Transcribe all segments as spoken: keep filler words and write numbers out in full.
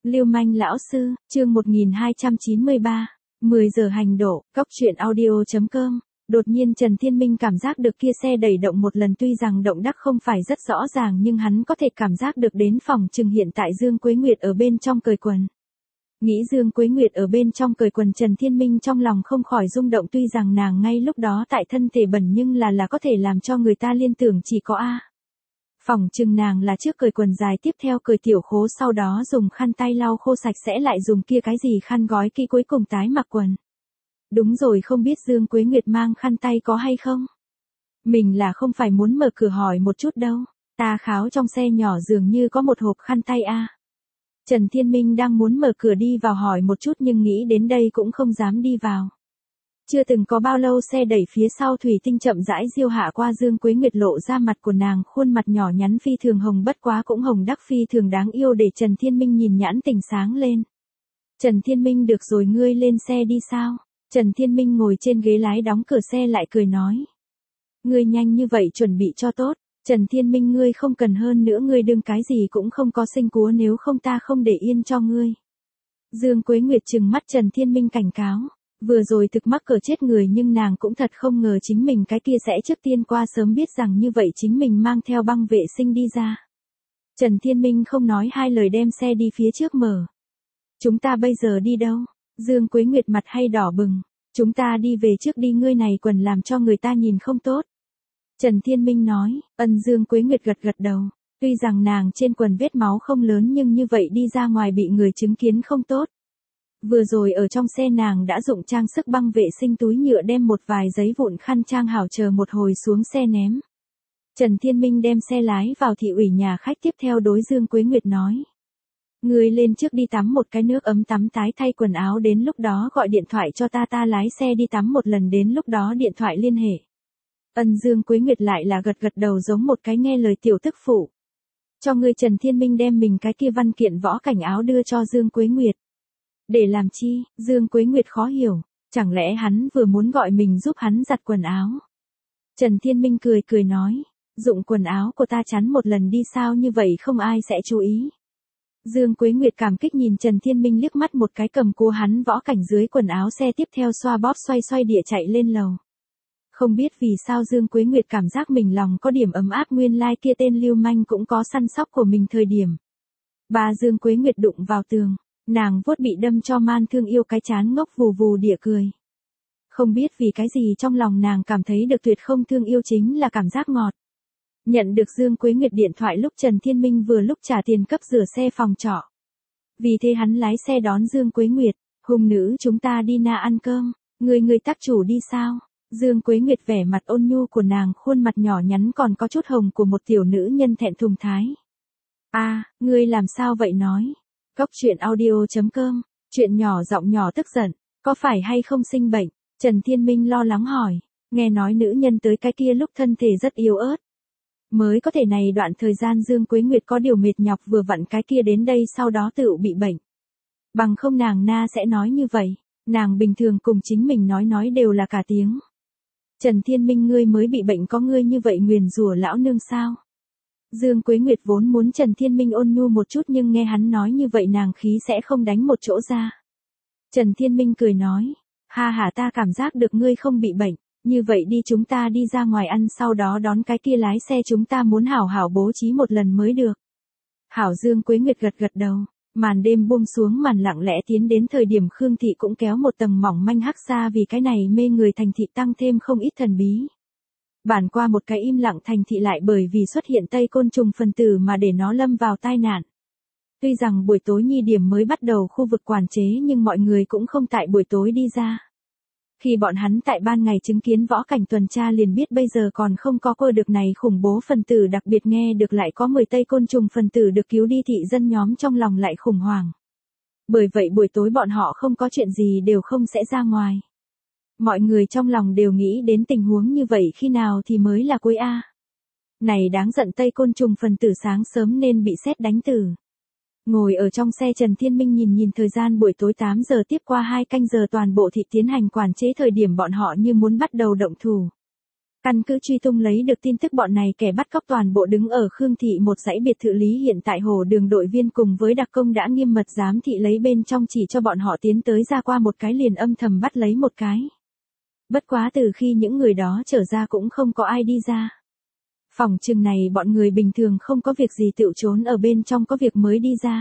Lưu manh lão sư, chương một nghìn hai trăm chín mươi ba, mười giờ hành đổ, cóc truyện audio chấm com. Đột nhiên Trần Thiên Minh cảm giác được kia xe đẩy động một lần, tuy rằng động đắc không phải rất rõ ràng nhưng hắn có thể cảm giác được đến phòng chừng hiện tại Dương Quế Nguyệt ở bên trong cởi quần. Nghĩ Dương Quế Nguyệt ở bên trong cởi quần, Trần Thiên Minh trong lòng không khỏi rung động, tuy rằng nàng ngay lúc đó tại thân thể bẩn nhưng là là có thể làm cho người ta liên tưởng chỉ có A. Phòng chừng nàng là trước cởi quần dài, tiếp theo cởi tiểu khố, sau đó dùng khăn tay lau khô sạch sẽ lại dùng kia cái gì khăn gói kỹ, cuối cùng tái mặc quần. Đúng rồi, không biết Dương Quế Nguyệt mang khăn tay có hay không? Mình là không phải muốn mở cửa hỏi một chút đâu, ta kháo trong xe nhỏ dường như có một hộp khăn tay a. Trần Thiên Minh đang muốn mở cửa đi vào hỏi một chút nhưng nghĩ đến đây cũng không dám đi vào. Chưa từng có bao lâu xe đẩy phía sau thủy tinh chậm rãi diêu hạ qua, Dương Quế Nguyệt lộ ra mặt của nàng, khuôn mặt nhỏ nhắn phi thường hồng, bất quá cũng hồng đắc phi thường đáng yêu, để Trần Thiên Minh nhìn nhãn tình sáng lên. Trần Thiên Minh, được rồi, ngươi lên xe đi sao? Trần Thiên Minh ngồi trên ghế lái đóng cửa xe lại cười nói. Ngươi nhanh như vậy chuẩn bị cho tốt. Trần Thiên Minh, ngươi không cần, hơn nữa ngươi đừng cái gì cũng không có sinh cúa, nếu không ta không để yên cho ngươi. Dương Quế Nguyệt trừng mắt Trần Thiên Minh cảnh cáo. Vừa rồi thực mắc cỡ chết người, nhưng nàng cũng thật không ngờ chính mình cái kia sẽ trước tiên qua, sớm biết rằng như vậy chính mình mang theo băng vệ sinh đi ra. Trần Thiên Minh không nói hai lời đem xe đi phía trước mở. Chúng ta bây giờ đi đâu? Dương Quế Nguyệt mặt hay đỏ bừng. Chúng ta đi về trước đi, ngươi này quần làm cho người ta nhìn không tốt. Trần Thiên Minh nói. Ân. Dương Quế Nguyệt gật gật đầu. Tuy rằng nàng trên quần vết máu không lớn nhưng như vậy đi ra ngoài bị người chứng kiến không tốt. Vừa rồi ở trong xe nàng đã dụng trang sức băng vệ sinh túi nhựa đem một vài giấy vụn khăn trang hảo, chờ một hồi xuống xe ném. Trần Thiên Minh đem xe lái vào thị ủy nhà khách, tiếp theo đối Dương Quế Nguyệt nói. Ngươi lên trước đi tắm một cái nước ấm, tắm tái thay quần áo, đến lúc đó gọi điện thoại cho ta, ta lái xe đi tắm một lần, đến lúc đó điện thoại liên hệ. Ân. Dương Quế Nguyệt lại là gật gật đầu giống một cái nghe lời tiểu tức phụ. Cho ngươi. Trần Thiên Minh đem mình cái kia văn kiện võ cảnh áo đưa cho Dương Quế Nguyệt. Để làm chi? Dương Quế Nguyệt khó hiểu, chẳng lẽ hắn vừa muốn gọi mình giúp hắn giặt quần áo? Trần Thiên Minh cười cười nói, dụng quần áo của ta chắn một lần đi sao, như vậy không ai sẽ chú ý. Dương Quế Nguyệt cảm kích nhìn Trần Thiên Minh liếc mắt một cái, cầm cua hắn võ cảnh dưới quần áo xe, tiếp theo xoa bóp xoay xoay địa chạy lên lầu. Không biết vì sao Dương Quế Nguyệt cảm giác mình lòng có điểm ấm áp, nguyên lai kia tên lưu manh cũng có săn sóc của mình thời điểm. Ba. Dương Quế Nguyệt đụng vào tường, nàng vuốt bị đâm cho man thương yêu cái chán, ngốc vù vù địa cười. Không biết vì cái gì trong lòng nàng cảm thấy được tuyệt không thương yêu, chính là cảm giác ngọt. Nhận được Dương Quế Nguyệt điện thoại lúc Trần Thiên Minh vừa lúc trả tiền cấp rửa xe phòng trọ. Vì thế hắn lái xe đón Dương Quế Nguyệt. Hùng nữ, chúng ta đi na ăn cơm, người người tác chủ đi sao? Dương Quế Nguyệt vẻ mặt ôn nhu của nàng, khuôn mặt nhỏ nhắn còn có chút hồng của một tiểu nữ nhân thẹn thùng thái. A, à, ngươi làm sao vậy nói? Cóc truyện audio chấm com, chuyện nhỏ giọng nhỏ tức giận, có phải hay không sinh bệnh? Trần Thiên Minh lo lắng hỏi, nghe nói nữ nhân tới cái kia lúc thân thể rất yếu ớt. Mới có thể này đoạn thời gian Dương Quế Nguyệt có điều mệt nhọc, vừa vặn cái kia đến đây sau đó tự bị bệnh. Bằng không nàng na sẽ nói như vậy, nàng bình thường cùng chính mình nói nói đều là cả tiếng. Trần Thiên Minh, ngươi mới bị bệnh, có ngươi như vậy nguyền rủa lão nương sao? Dương Quế Nguyệt vốn muốn Trần Thiên Minh ôn nhu một chút nhưng nghe hắn nói như vậy nàng khí sẽ không đánh một chỗ ra. Trần Thiên Minh cười nói, ha ha, ta cảm giác được ngươi không bị bệnh, như vậy đi chúng ta đi ra ngoài ăn, sau đó đón cái kia lái xe, chúng ta muốn hảo hảo bố trí một lần mới được. Hảo. Dương Quế Nguyệt gật gật đầu, màn đêm buông xuống, màn lặng lẽ tiến đến, thời điểm Khương Thị cũng kéo một tầng mỏng manh hắc xa, vì cái này mê người thành thị tăng thêm không ít thần bí. Bản qua một cái im lặng thành thị lại bởi vì xuất hiện Tây côn trùng phân tử mà để nó lâm vào tai nạn. Tuy rằng buổi tối nhi điểm mới bắt đầu khu vực quản chế nhưng mọi người cũng không tại buổi tối đi ra. Khi bọn hắn tại ban ngày chứng kiến võ cảnh tuần tra liền biết bây giờ còn không có cơ được này khủng bố phân tử, đặc biệt nghe được lại có mười Tây côn trùng phân tử được cứu đi, thị dân nhóm trong lòng lại khủng hoảng. Bởi vậy buổi tối bọn họ không có chuyện gì đều không sẽ ra ngoài. Mọi người trong lòng đều nghĩ đến tình huống như vậy khi nào thì mới là cuối a. Này đáng giận, Tây côn trùng phần tử sáng sớm nên bị sét đánh tử. Ngồi ở trong xe Trần Thiên Minh nhìn nhìn thời gian, buổi tối tám giờ, tiếp qua hai canh giờ toàn bộ thị tiến hành quản chế, thời điểm bọn họ như muốn bắt đầu động thủ. Căn cứ truy tung lấy được tin tức bọn này kẻ bắt cóc toàn bộ đứng ở Khương Thị một dãy biệt thự lý hiện tại Hồ Đường đội viên cùng với đặc công đã nghiêm mật giám thị lấy bên trong chỉ cho bọn họ tiến tới ra qua một cái liền âm thầm bắt lấy một cái. Bất quá từ khi những người đó trở ra cũng không có ai đi ra. Phòng chừng này bọn người bình thường không có việc gì tựu trốn ở bên trong có việc mới đi ra.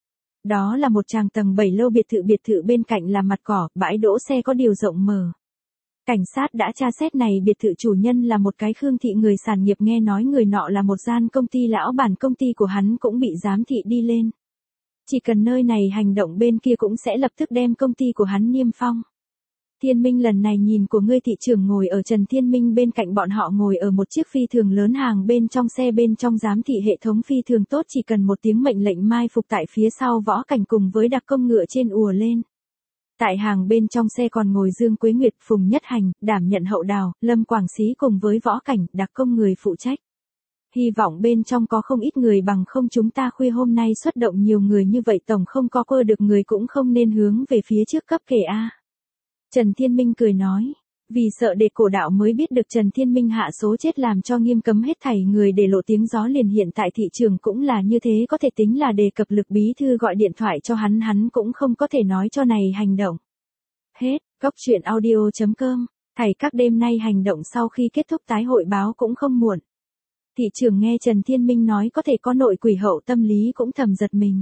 Đó là một tràng tầng bảy lâu biệt thự biệt thự bên cạnh là mặt cỏ, bãi đỗ xe có điều rộng mở. Cảnh sát đã tra xét này biệt thự chủ nhân là một cái Khương Thị người sản nghiệp nghe nói người nọ là một gian công ty lão bản công ty của hắn cũng bị giám thị đi lên. Chỉ cần nơi này hành động bên kia cũng sẽ lập tức đem công ty của hắn niêm phong. Thiên Minh lần này nhìn của ngươi thị trưởng ngồi ở Trần Thiên Minh bên cạnh bọn họ ngồi ở một chiếc phi thường lớn hàng bên trong xe bên trong giám thị hệ thống phi thường tốt chỉ cần một tiếng mệnh lệnh mai phục tại phía sau võ cảnh cùng với đặc công ngựa trên ùa lên. Tại hàng bên trong xe còn ngồi Dương Quế Nguyệt, Phùng Nhất Hành, đảm nhận hậu đào, Lâm Quảng Xí cùng với võ cảnh, đặc công người phụ trách. Hy vọng bên trong có không ít người bằng không chúng ta khuya hôm nay xuất động nhiều người như vậy tổng không có cơ được người cũng không nên hướng về phía trước cấp kể a. Trần Thiên Minh cười nói, vì sợ để cổ đạo mới biết được Trần Thiên Minh hạ số chết làm cho nghiêm cấm hết thảy người để lộ tiếng gió liền hiện tại thị trường cũng là như thế có thể tính là đề cập lực bí thư gọi điện thoại cho hắn hắn cũng không có thể nói cho này hành động. Hết, Cóc truyện audio chấm com, thầy các đêm nay hành động sau khi kết thúc tái hội báo cũng không muộn. Thị trường nghe Trần Thiên Minh nói có thể có nội quỷ hậu tâm lý cũng thầm giật mình.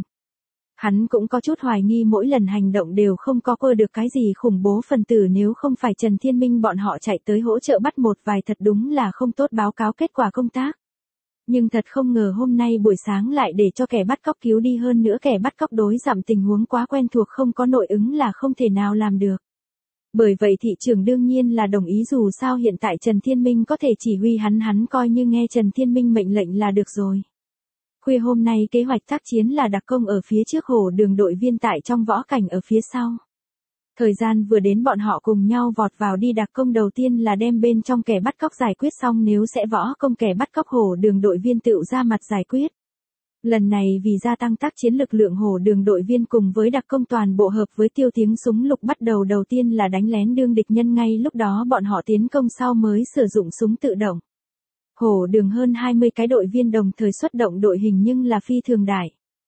Hắn cũng có chút hoài nghi mỗi lần hành động đều không có cơ được cái gì khủng bố phần tử nếu không phải Trần Thiên Minh bọn họ chạy tới hỗ trợ bắt một vài thật đúng là không tốt báo cáo kết quả công tác. Nhưng thật không ngờ hôm nay buổi sáng lại để cho kẻ bắt cóc cứu đi hơn nữa kẻ bắt cóc đối giảm tình huống quá quen thuộc không có nội ứng là không thể nào làm được. Bởi vậy thị trưởng đương nhiên là đồng ý dù sao hiện tại Trần Thiên Minh có thể chỉ huy hắn hắn coi như nghe Trần Thiên Minh mệnh lệnh là được rồi. Khuya hôm nay kế hoạch tác chiến là đặc công ở phía trước Hồ Đường đội viên tại trong võ cảnh ở phía sau. Thời gian vừa đến bọn họ cùng nhau vọt vào đi đặc công đầu tiên là đem bên trong kẻ bắt cóc giải quyết xong nếu sẽ võ công kẻ bắt cóc Hồ Đường đội viên tự ra mặt giải quyết. Lần này vì gia tăng tác chiến lực lượng Hồ Đường đội viên cùng với đặc công toàn bộ hợp với tiêu tiếng súng lục bắt đầu đầu tiên là đánh lén đương địch nhân ngay lúc đó bọn họ tiến công sau mới sử dụng súng tự động. Hồ Đường hơn hai mươi cái đội viên đồng thời xuất động đội hình nhưng là phi thường đại.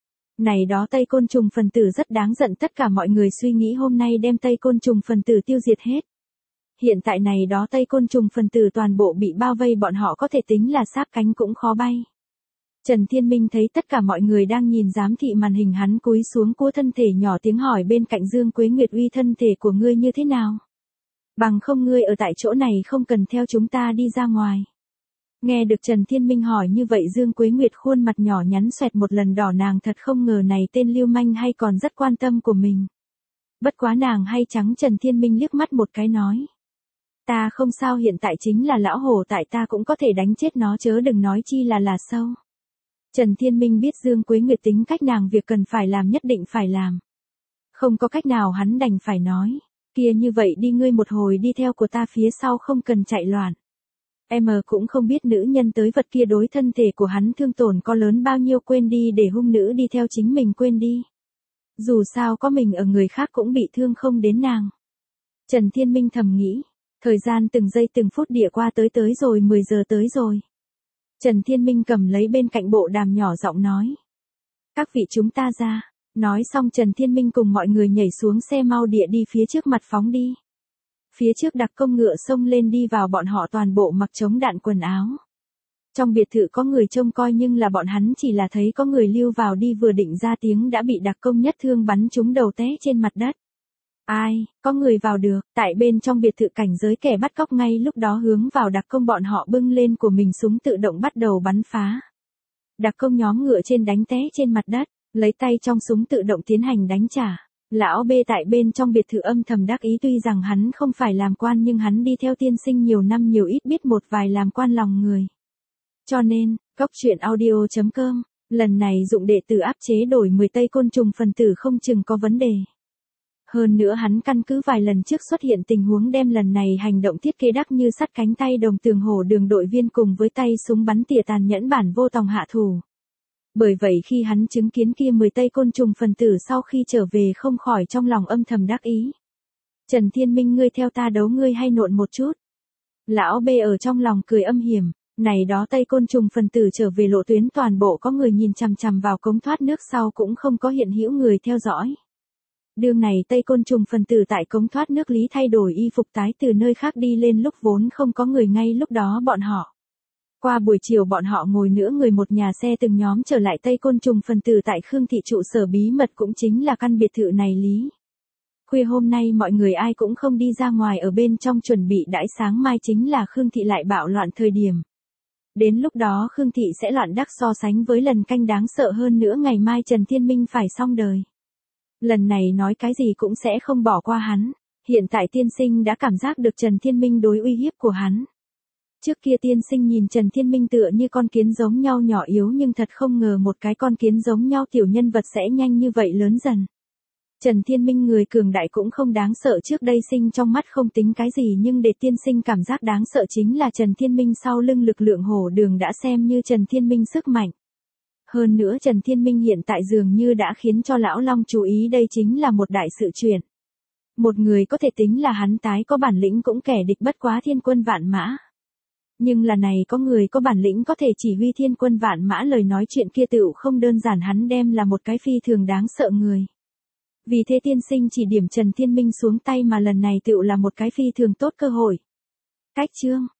Này đó Tây Côn Trùng phần tử rất đáng giận tất cả mọi người suy nghĩ hôm nay đem Tây Côn Trùng phần tử tiêu diệt hết. Hiện tại này đó Tây Côn Trùng phần tử toàn bộ bị bao vây bọn họ có thể tính là sáp cánh cũng khó bay. Trần Thiên Minh thấy tất cả mọi người đang nhìn giám thị màn hình hắn cúi xuống cua thân thể nhỏ tiếng hỏi bên cạnh Dương Quế Nguyệt uy thân thể của ngươi như thế nào? Bằng không ngươi ở tại chỗ này không cần theo chúng ta đi ra ngoài. Nghe được Trần Thiên Minh hỏi như vậy Dương Quế Nguyệt khuôn mặt nhỏ nhắn xoẹt một lần đỏ nàng thật không ngờ này tên lưu manh hay còn rất quan tâm của mình. Bất quá nàng hay trắng Trần Thiên Minh liếc mắt một cái nói. Ta không sao hiện tại chính là lão hổ tại ta cũng có thể đánh chết nó chớ đừng nói chi là là sâu. Trần Thiên Minh biết Dương Quế Nguyệt tính cách nàng việc cần phải làm nhất định phải làm. Không có cách nào hắn đành phải nói. Kia như vậy đi ngươi một hồi đi theo của ta phía sau không cần chạy loạn. Em cũng không biết nữ nhân tới vật kia đối thân thể của hắn thương tổn có lớn bao nhiêu quên đi để hung nữ đi theo chính mình quên đi. Dù sao có mình ở người khác cũng bị thương không đến nàng. Trần Thiên Minh thầm nghĩ. Thời gian từng giây từng phút địa qua tới tới rồi mười giờ tới rồi. Trần Thiên Minh cầm lấy bên cạnh bộ đàm nhỏ giọng nói. Các vị chúng ta ra. Nói xong Trần Thiên Minh cùng mọi người nhảy xuống xe mau địa đi phía trước mặt phóng đi. Phía trước đặc công ngựa xông lên đi vào bọn họ toàn bộ mặc chống đạn quần áo. Trong biệt thự có người trông coi nhưng là bọn hắn chỉ là thấy có người lưu vào đi vừa định ra tiếng đã bị đặc công nhất thương bắn trúng đầu té trên mặt đất. Ai, có người vào được, tại bên trong biệt thự cảnh giới kẻ bắt cóc ngay lúc đó hướng vào đặc công bọn họ bưng lên của mình súng tự động bắt đầu bắn phá. Đặc công nhóm ngựa trên đánh té trên mặt đất, lấy tay trong súng tự động tiến hành đánh trả. Lão B tại bên trong biệt thự âm thầm đắc ý tuy rằng hắn không phải làm quan nhưng hắn đi theo tiên sinh nhiều năm nhiều ít biết một vài làm quan lòng người. Cho nên, Cóc truyện audio chấm com, lần này dụng đệ tử áp chế đổi mười Tây Côn Trùng phần tử không chừng có vấn đề. Hơn nữa hắn căn cứ vài lần trước xuất hiện tình huống đem lần này hành động thiết kế đắc như sắt cánh tay đồng tường Hồ Đường đội viên cùng với tay súng bắn tỉa tàn nhẫn bản vô tòng hạ thủ. Bởi vậy khi hắn chứng kiến kia mười Tây Côn Trùng phần tử sau khi trở về không khỏi trong lòng âm thầm đắc ý. Trần Thiên Minh ngươi theo ta đấu ngươi hay nộn một chút. Lão B ở trong lòng cười âm hiểm, này đó Tây Côn Trùng phần tử trở về lộ tuyến toàn bộ có người nhìn chằm chằm vào cống thoát nước sau cũng không có hiện hữu người theo dõi. Đương này Tây Côn Trùng phần tử tại cống thoát nước lý thay đổi y phục tái từ nơi khác đi lên lúc vốn không có người ngay lúc đó bọn họ. Qua buổi chiều bọn họ ngồi nữa người một nhà xe từng nhóm trở lại Tây Côn Trùng phần tử tại Khương Thị trụ sở bí mật cũng chính là căn biệt thự này lý. Khuya hôm nay mọi người ai cũng không đi ra ngoài ở bên trong chuẩn bị đãi sáng mai chính là Khương Thị lại bạo loạn thời điểm. Đến lúc đó Khương Thị sẽ loạn đắc so sánh với lần canh đáng sợ hơn nữa ngày mai Trần Thiên Minh phải xong đời. Lần này nói cái gì cũng sẽ không bỏ qua hắn. Hiện tại tiên sinh đã cảm giác được Trần Thiên Minh đối uy hiếp của hắn. Trước kia tiên sinh nhìn Trần Thiên Minh tựa như con kiến giống nhau nhỏ yếu nhưng thật không ngờ một cái con kiến giống nhau tiểu nhân vật sẽ nhanh như vậy lớn dần. Trần Thiên Minh người cường đại cũng không đáng sợ trước đây sinh trong mắt không tính cái gì nhưng để tiên sinh cảm giác đáng sợ chính là Trần Thiên Minh sau lưng lực lượng hổ đường đã xem như Trần Thiên Minh sức mạnh. Hơn nữa Trần Thiên Minh hiện tại dường như đã khiến cho Lão Long chú ý đây chính là một đại sự chuyện. Một người có thể tính là hắn tái có bản lĩnh cũng kẻ địch bất quá thiên quân vạn mã. Nhưng là này có người có bản lĩnh có thể chỉ huy thiên quân vạn mã lời nói chuyện kia tựu không đơn giản hắn đem là một cái phi thường đáng sợ người. Vì thế tiên sinh chỉ điểm Trần Thiên Minh xuống tay mà lần này tựu là một cái phi thường tốt cơ hội. Cách chương